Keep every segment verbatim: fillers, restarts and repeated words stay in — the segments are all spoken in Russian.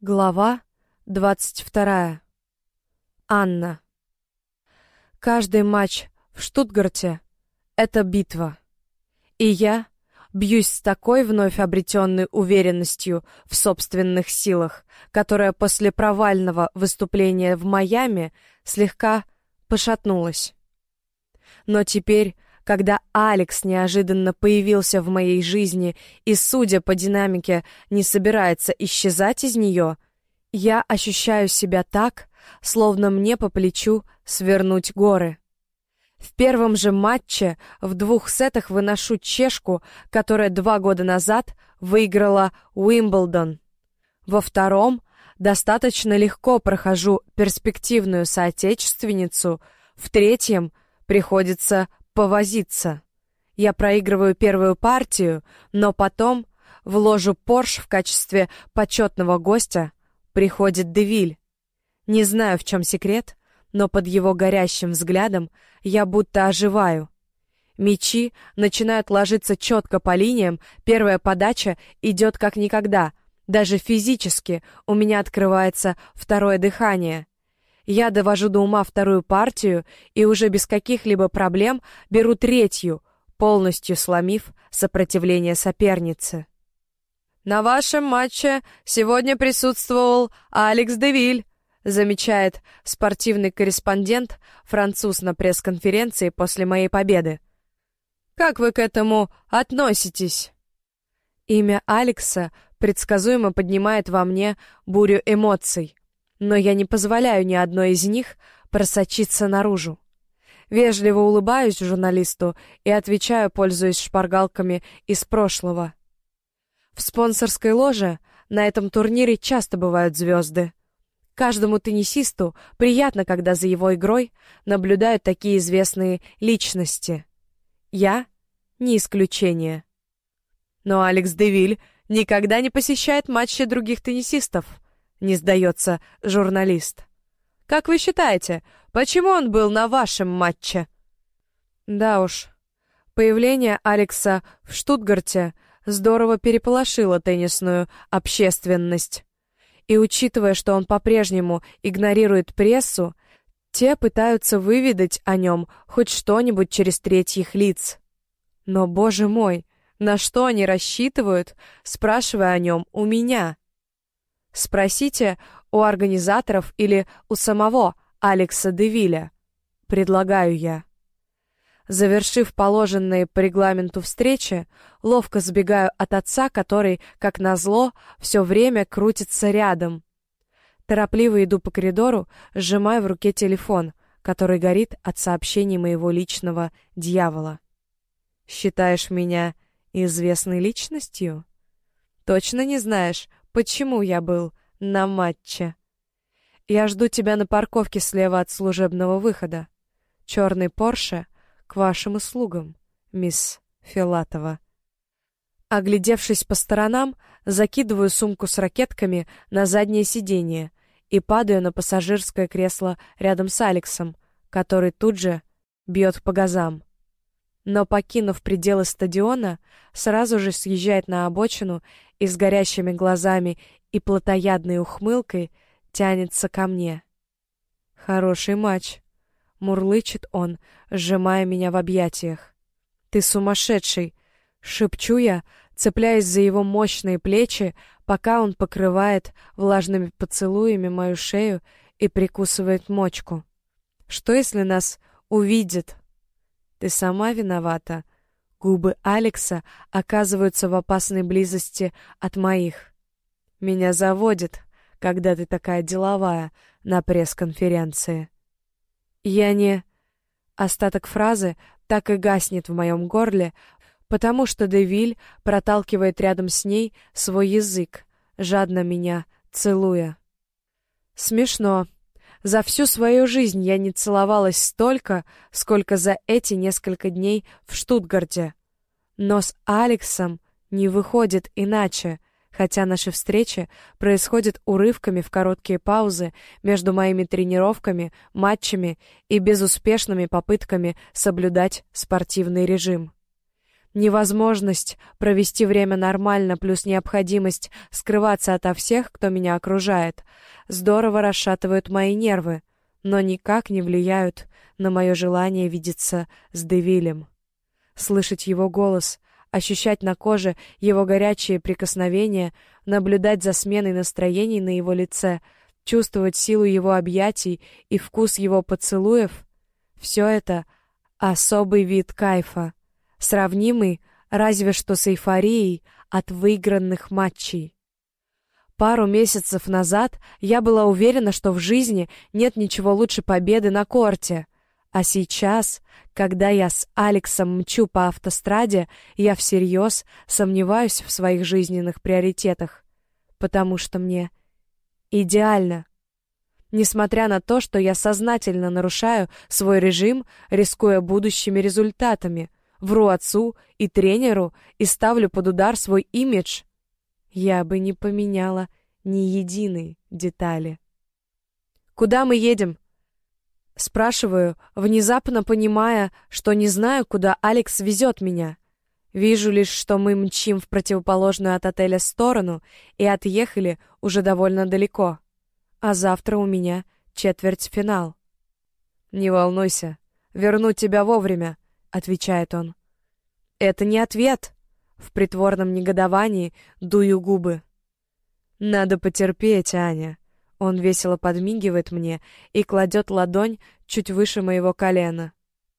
Глава двадцать вторая. Анна. Каждый матч в Штутгарте — это битва. И я бьюсь с такой вновь обретенной уверенностью в собственных силах, которая после провального выступления в Майами слегка пошатнулась. Но теперь, когда Алекс неожиданно появился в моей жизни и, судя по динамике, не собирается исчезать из нее, я ощущаю себя так, словно мне по плечу свернуть горы. В первом же матче в двух сетах выношу чешку, которая два года назад выиграла Уимблдон. Во втором достаточно легко прохожу перспективную соотечественницу, в третьем приходится повозиться. Я проигрываю первую партию, но потом в ложу Порш в качестве почетного гостя приходит Девиль. Не знаю, в чем секрет, но под его горящим взглядом я будто оживаю. Мячи начинают ложиться четко по линиям, первая подача идет как никогда. Даже физически у меня открывается второе дыхание. Я довожу до ума вторую партию и уже без каких-либо проблем беру третью, полностью сломив сопротивление соперницы. «На вашем матче сегодня присутствовал Алекс Девиль», замечает спортивный корреспондент, француз, на пресс-конференции после моей победы. «Как вы к этому относитесь?» Имя Алекса предсказуемо поднимает во мне бурю эмоций, но я не позволяю ни одной из них просочиться наружу. Вежливо улыбаюсь журналисту и отвечаю, пользуясь шпаргалками из прошлого. В спонсорской ложе на этом турнире часто бывают звезды. Каждому теннисисту приятно, когда за его игрой наблюдают такие известные личности. Я не исключение. Но Алекс Девиль никогда не посещает матчи других теннисистов, не сдается журналист. Как вы считаете, почему он был на вашем матче? Да уж, появление Алекса в Штутгарте здорово переполошило теннисную общественность. И учитывая, что он по-прежнему игнорирует прессу, те пытаются выведать о нем хоть что-нибудь через третьих лиц. Но, боже мой, на что они рассчитывают, спрашивая о нем у меня? Спросите у организаторов или у самого Алекса Девиля, предлагаю я. Завершив положенные по регламенту встречи, ловко сбегаю от отца, который, как назло, все время крутится рядом. Торопливо иду по коридору, сжимая в руке телефон, который горит от сообщений моего личного дьявола. «Считаешь меня известной личностью? Точно не знаешь, почему я был на матче? Я жду тебя на парковке слева от служебного выхода. Черный Порше к вашим услугам, мисс Филатова». Оглядевшись по сторонам, закидываю сумку с ракетками на заднее сиденье и падаю на пассажирское кресло рядом с Алексом, который тут же бьет по газам. Но, покинув пределы стадиона, сразу же съезжает на обочину и с горящими глазами и плотоядной ухмылкой тянется ко мне. «Хороший матч», — мурлычет он, сжимая меня в объятиях. «Ты сумасшедший!» — шепчу я, цепляясь за его мощные плечи, пока он покрывает влажными поцелуями мою шею и прикусывает мочку. «Что, если нас увидят?» «Ты сама виновата». Губы Алекса оказываются в опасной близости от моих. «Меня заводит, когда ты такая деловая на пресс-конференции». Я не... Остаток фразы так и гаснет в моем горле, потому что Девиль проталкивает рядом с ней свой язык, жадно меня целуя. Смешно. За всю свою жизнь я не целовалась столько, сколько за эти несколько дней в Штутгарте. Но с Алексом не выходит иначе, хотя наши встречи происходят урывками в короткие паузы между моими тренировками, матчами и безуспешными попытками соблюдать спортивный режим. Невозможность провести время нормально плюс необходимость скрываться ото всех, кто меня окружает, здорово расшатывают мои нервы, но никак не влияют на мое желание видеться с Девилем. Слышать его голос, ощущать на коже его горячие прикосновения, наблюдать за сменой настроений на его лице, чувствовать силу его объятий и вкус его поцелуев — все это особый вид кайфа, сравнимый разве что с эйфорией от выигранных матчей. Пару месяцев назад я была уверена, что в жизни нет ничего лучше победы на корте, а сейчас, когда я с Алексом мчу по автостраде, я всерьез сомневаюсь в своих жизненных приоритетах, потому что мне идеально. Несмотря на то, что я сознательно нарушаю свой режим, рискуя будущими результатами, вру отцу и тренеру и ставлю под удар свой имидж, я бы не поменяла ни единой детали. «Куда мы едем?» Спрашиваю, внезапно понимая, что не знаю, куда Алекс везет меня. Вижу лишь, что мы мчим в противоположную от отеля сторону и отъехали уже довольно далеко. А завтра у меня четвертьфинал. «Не волнуйся, верну тебя вовремя», — отвечает он. «Это не ответ». В притворном негодовании дую губы. «Надо потерпеть, Аня». Он весело подмигивает мне и кладет ладонь чуть выше моего колена.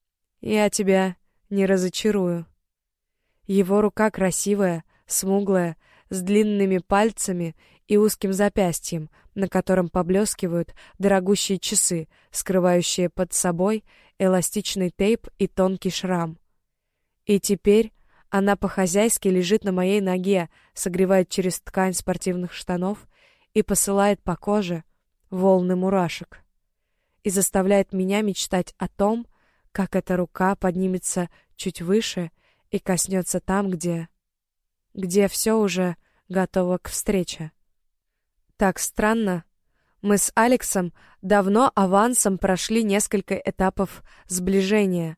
«Я тебя не разочарую». Его рука красивая, смуглая, с длинными пальцами и узким запястьем, на котором поблескивают дорогущие часы, скрывающие под собой эластичный тейп и тонкий шрам. И теперь она по-хозяйски лежит на моей ноге, согревает через ткань спортивных штанов и посылает по коже волны мурашек. И заставляет меня мечтать о том, как эта рука поднимется чуть выше и коснется там, где... где все уже готово к встрече. Так странно. Мы с Алексом давно авансом прошли несколько этапов сближения.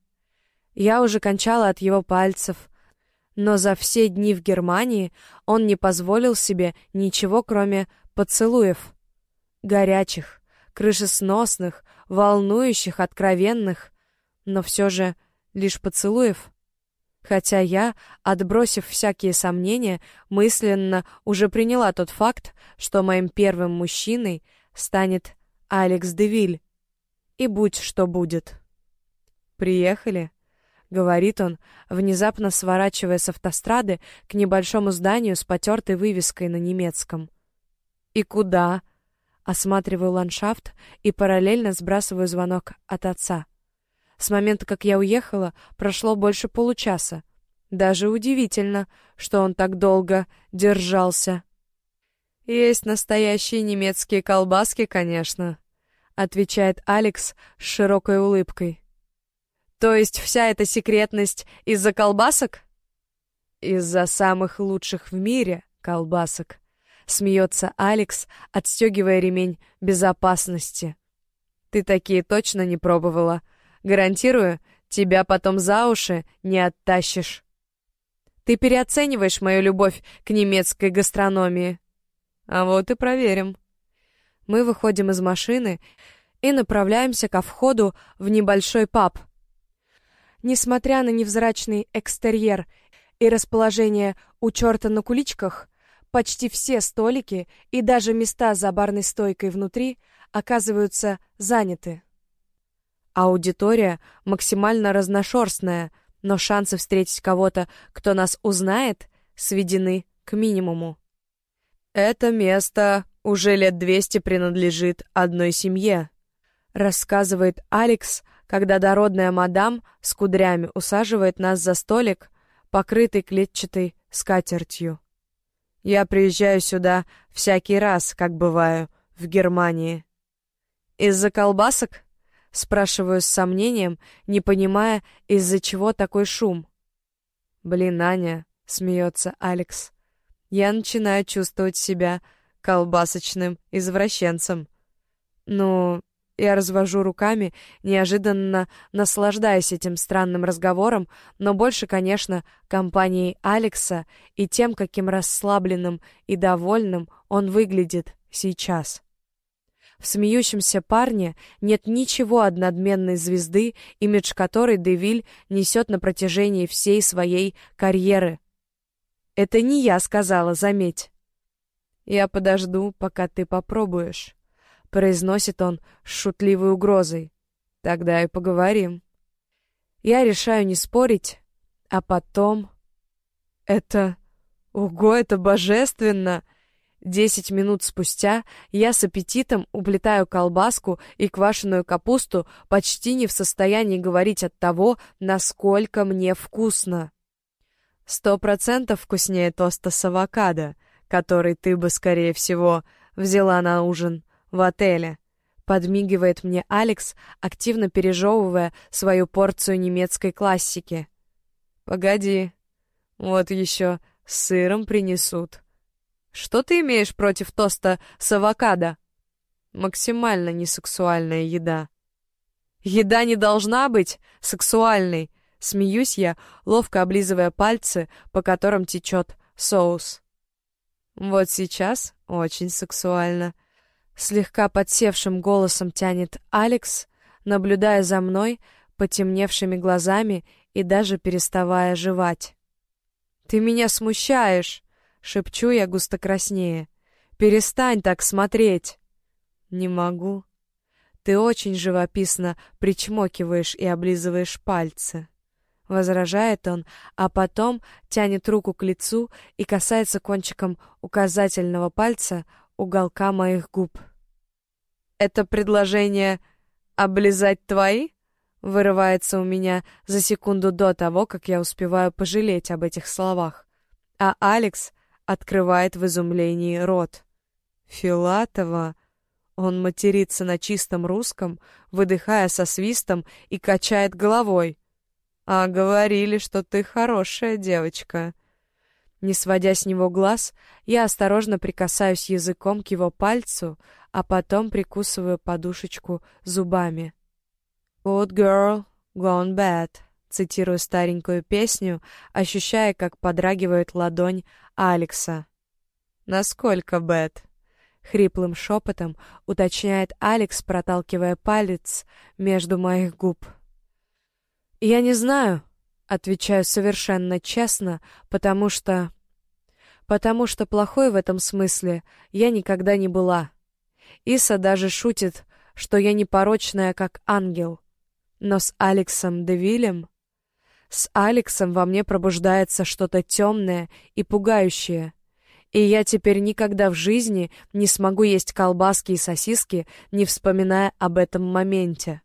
Я уже кончала от его пальцев, но за все дни в Германии он не позволил себе ничего, кроме поцелуев. Горячих, крышесносных, волнующих, откровенных, но все же лишь поцелуев. Хотя я, отбросив всякие сомнения, мысленно уже приняла тот факт, что моим первым мужчиной станет Алекс Девиль. И будь что будет. «Приехали», — говорит он, внезапно сворачивая с автострады к небольшому зданию с потертой вывеской на немецком. «И куда?» Осматриваю ландшафт и параллельно сбрасываю звонок от отца. С момента, как я уехала, прошло больше получаса. Даже удивительно, что он так долго держался. «Есть настоящие немецкие колбаски, конечно», — отвечает Алекс с широкой улыбкой. «То есть вся эта секретность из-за колбасок?» «Из-за самых лучших в мире колбасок», — смеется Алекс, отстегивая ремень безопасности. «Ты такие точно не пробовала. Гарантирую, тебя потом за уши не оттащишь». «Ты переоцениваешь мою любовь к немецкой гастрономии». «А вот и проверим». Мы выходим из машины и направляемся ко входу в небольшой паб. Несмотря на невзрачный экстерьер и расположение у черта на куличках, почти все столики и даже места за барной стойкой внутри оказываются заняты. Аудитория максимально разношерстная, но шансы встретить кого-то, кто нас узнает, сведены к минимуму. «Это место уже лет двести принадлежит одной семье», — рассказывает Алекс, когда дородная мадам с кудрями усаживает нас за столик, покрытый клетчатой скатертью. «Я приезжаю сюда всякий раз, как бываю в Германии». «Из-за колбасок?» — спрашиваю с сомнением, не понимая, из-за чего такой шум. «Блин, Аня», — смеется Алекс, — «я начинаю чувствовать себя колбасочным извращенцем». «Ну, Я развожу руками, неожиданно наслаждаясь этим странным разговором, но больше, конечно, компанией Алекса и тем, каким расслабленным и довольным он выглядит сейчас. В смеющемся парне нет ничего от надменной звезды, имидж которой Девиль несет на протяжении всей своей карьеры. Это не я сказала, заметь. «Я подожду, пока ты попробуешь», — произносит он с шутливой угрозой. «Тогда и поговорим». Я решаю не спорить, а потом... Это... Ого, это божественно! Десять минут спустя я с аппетитом уплетаю колбаску и квашеную капусту, почти не в состоянии говорить от того, насколько мне вкусно. Сто процентов вкуснее тоста с авокадо, который ты бы, скорее всего, взяла на ужин в отеле. Подмигивает мне Алекс, активно пережевывая свою порцию немецкой классики. Погоди, вот еще с сыром принесут. Что ты имеешь против тоста с авокадо? Максимально несексуальная еда. Еда не должна быть сексуальной. Смеюсь я, ловко облизывая пальцы, по которым течет соус. Вот сейчас очень сексуально. Слегка подсевшим голосом тянет Алекс, наблюдая за мной потемневшими глазами и даже переставая жевать. «Ты меня смущаешь!» — шепчу я густо краснее. «Перестань так смотреть!» «Не могу. Ты очень живописно причмокиваешь и облизываешь пальцы», — возражает он, а потом тянет руку к лицу и касается кончиком указательного пальца уголка моих губ. «Это предложение облизать твои?» — вырывается у меня за секунду до того, как я успеваю пожалеть об этих словах. А Алекс открывает в изумлении рот. «Филатова?» Он матерится на чистом русском, выдыхая со свистом и качает головой. «А говорили, что ты хорошая девочка». Не сводя с него глаз, я осторожно прикасаюсь языком к его пальцу, а потом прикусываю подушечку зубами. «Good girl, gone bad», цитирую старенькую песню, ощущая, как подрагивает ладонь Алекса. «Насколько bad?» — хриплым шепотом уточняет Алекс, проталкивая палец между моих губ. «Я не знаю», — отвечаю совершенно честно, потому что... Потому что плохой в этом смысле я никогда не была. Иса даже шутит, что я непорочная, как ангел. Но с Алексом Девилем... С Алексом во мне пробуждается что-то темное и пугающее. И я теперь никогда в жизни не смогу есть колбаски и сосиски, не вспоминая об этом моменте.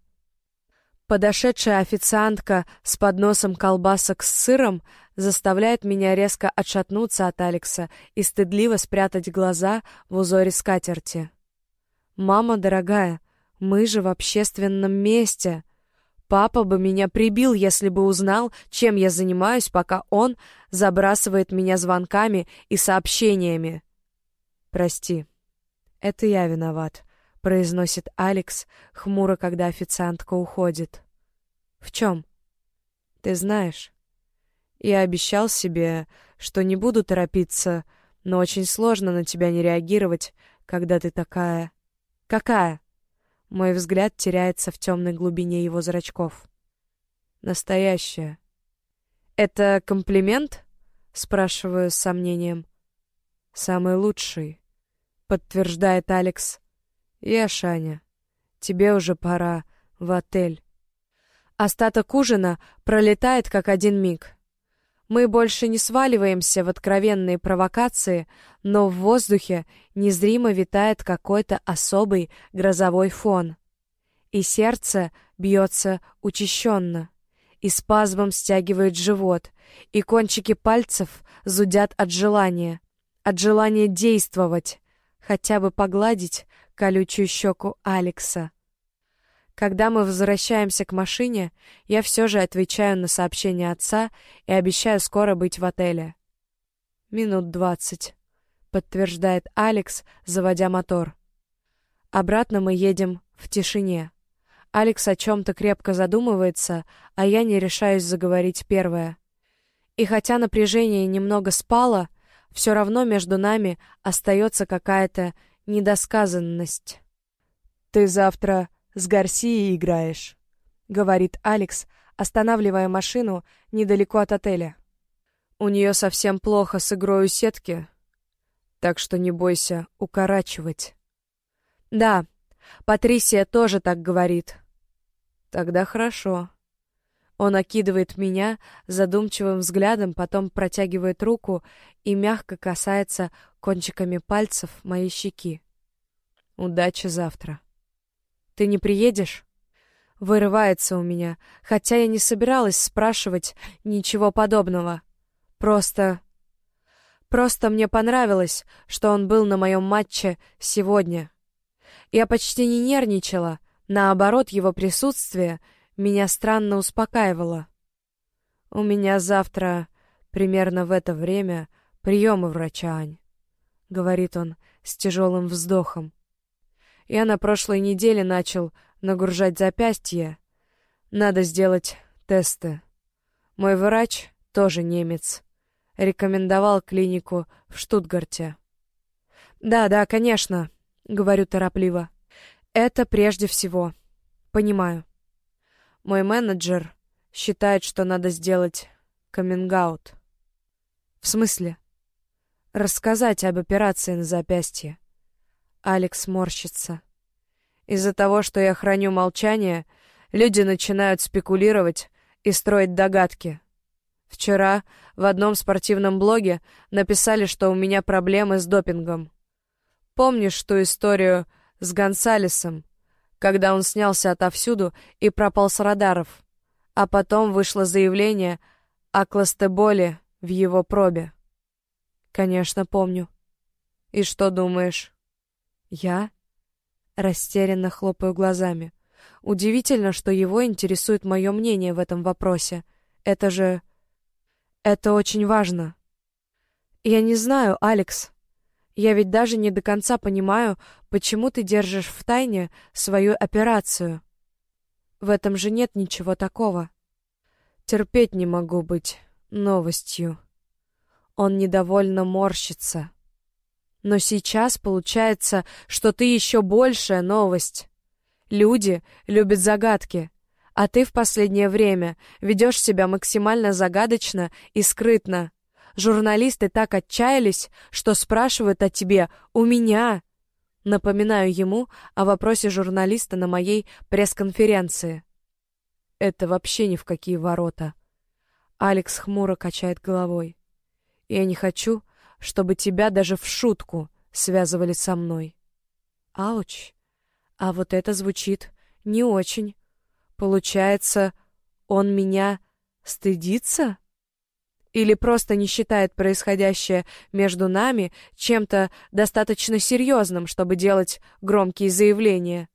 Подошедшая официантка с подносом колбасок с сыром заставляет меня резко отшатнуться от Алекса и стыдливо спрятать глаза в узоре скатерти. «Мама дорогая, мы же в общественном месте. Папа бы меня прибил, если бы узнал, чем я занимаюсь, пока он забрасывает меня звонками и сообщениями». «Прости, это я виноват», — произносит Алекс, хмуро, когда официантка уходит. «В чем?» «Ты знаешь, я обещал себе, что не буду торопиться, но очень сложно на тебя не реагировать, когда ты такая...» «Какая?» Мой взгляд теряется в темной глубине его зрачков. «Настоящая». «Это комплимент?» — спрашиваю с сомнением. «Самый лучший», — подтверждает Алекс. «Ешь, Аня, тебе уже пора в отель». Остаток ужина пролетает как один миг. Мы больше не сваливаемся в откровенные провокации, но в воздухе незримо витает какой-то особый грозовой фон. И сердце бьется учащенно, и спазмом стягивает живот, и кончики пальцев зудят от желания, от желания действовать, хотя бы погладить колючую щеку Алекса. Когда мы возвращаемся к машине, я все же отвечаю на сообщение отца и обещаю скоро быть в отеле. «Минут двадцать», — подтверждает Алекс, заводя мотор. Обратно мы едем в тишине. Алекс о чем-то крепко задумывается, а я не решаюсь заговорить первая. И хотя напряжение немного спало, все равно между нами остается какая-то недосказанность. «Ты завтра с Гарсией играешь», — говорит Алекс, останавливая машину недалеко от отеля. «У нее совсем плохо с игрой у сетки, так что не бойся укорачивать». «Да, Патрисия тоже так говорит». «Тогда хорошо». Он окидывает меня задумчивым взглядом, потом протягивает руку и мягко касается кончиками пальцев моей щеки. «Удачи завтра». «Ты не приедешь?» Вырывается у меня, хотя я не собиралась спрашивать ничего подобного. Просто... Просто мне понравилось, что он был на моем матче сегодня. Я почти не нервничала, наоборот, его присутствие меня странно успокаивало. «У меня завтра, примерно в это время, прием у врача, Ань», — говорит он с тяжелым вздохом. «Я на прошлой неделе начал нагружать запястье. Надо сделать тесты. Мой врач, тоже немец, рекомендовал клинику в Штутгарте». «Да, да, конечно», — говорю торопливо. «Это прежде всего. Понимаю. Мой менеджер считает, что надо сделать каминг-аут». «В смысле?» «Рассказать об операции на запястье». Алекс морщится. «Из-за того, что я храню молчание, люди начинают спекулировать и строить догадки. Вчера в одном спортивном блоге написали, что у меня проблемы с допингом. Помнишь ту историю с Гонсалесом, когда он снялся отовсюду и пропал с радаров, а потом вышло заявление о кластоболе в его пробе?» «Конечно, помню. И что думаешь?» «Я?» Растерянно хлопаю глазами. Удивительно, что его интересует мое мнение в этом вопросе. Это же... Это очень важно. Я не знаю, Алекс. Я ведь даже не до конца понимаю, почему ты держишь в тайне свою операцию. В этом же нет ничего такого. Терпеть не могу быть новостью». Он недовольно морщится. «Но сейчас получается, что ты еще большая новость. Люди любят загадки, а ты в последнее время ведешь себя максимально загадочно и скрытно. Журналисты так отчаялись, что спрашивают о тебе у меня». Напоминаю ему о вопросе журналиста на моей пресс-конференции. «Это вообще ни в какие ворота». Алекс хмуро качает головой. «Я не хочу, чтобы тебя даже в шутку связывали со мной». Ауч. А вот это звучит не очень. Получается, он меня стыдится? Или просто не считает происходящее между нами чем-то достаточно серьезным, чтобы делать громкие заявления?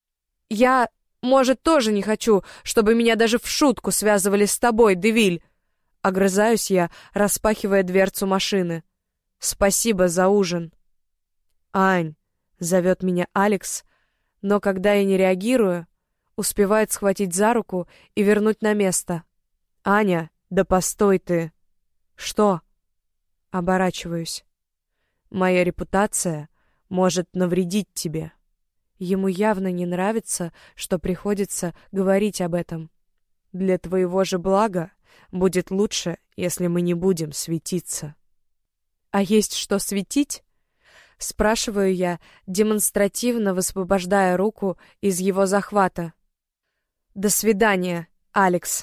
«Я, может, тоже не хочу, чтобы меня даже в шутку связывали с тобой, Девиль!» Огрызаюсь я, распахивая дверцу машины. «Спасибо за ужин». «Ань», — зовет меня Алекс, но когда я не реагирую, успевает схватить за руку и вернуть на место. «Аня, да постой ты!» «Что?» Оборачиваюсь. «Моя репутация может навредить тебе». Ему явно не нравится, что приходится говорить об этом. «Для твоего же блага будет лучше, если мы не будем светиться». «А есть что светить?» Спрашиваю я, демонстративно высвобождая руку из его захвата. «До свидания, Алекс».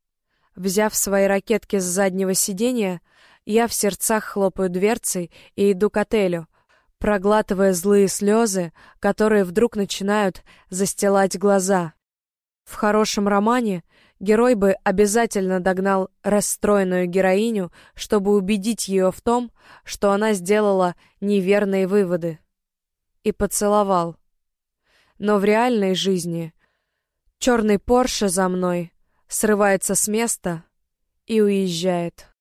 Взяв свои ракетки с заднего сиденья, я в сердцах хлопаю дверцей и иду к отелю, проглатывая злые слезы, которые вдруг начинают застилать глаза. В хорошем романе герой бы обязательно догнал расстроенную героиню, чтобы убедить ее в том, что она сделала неверные выводы. И поцеловал. Но в реальной жизни черный Порше за мной срывается с места и уезжает.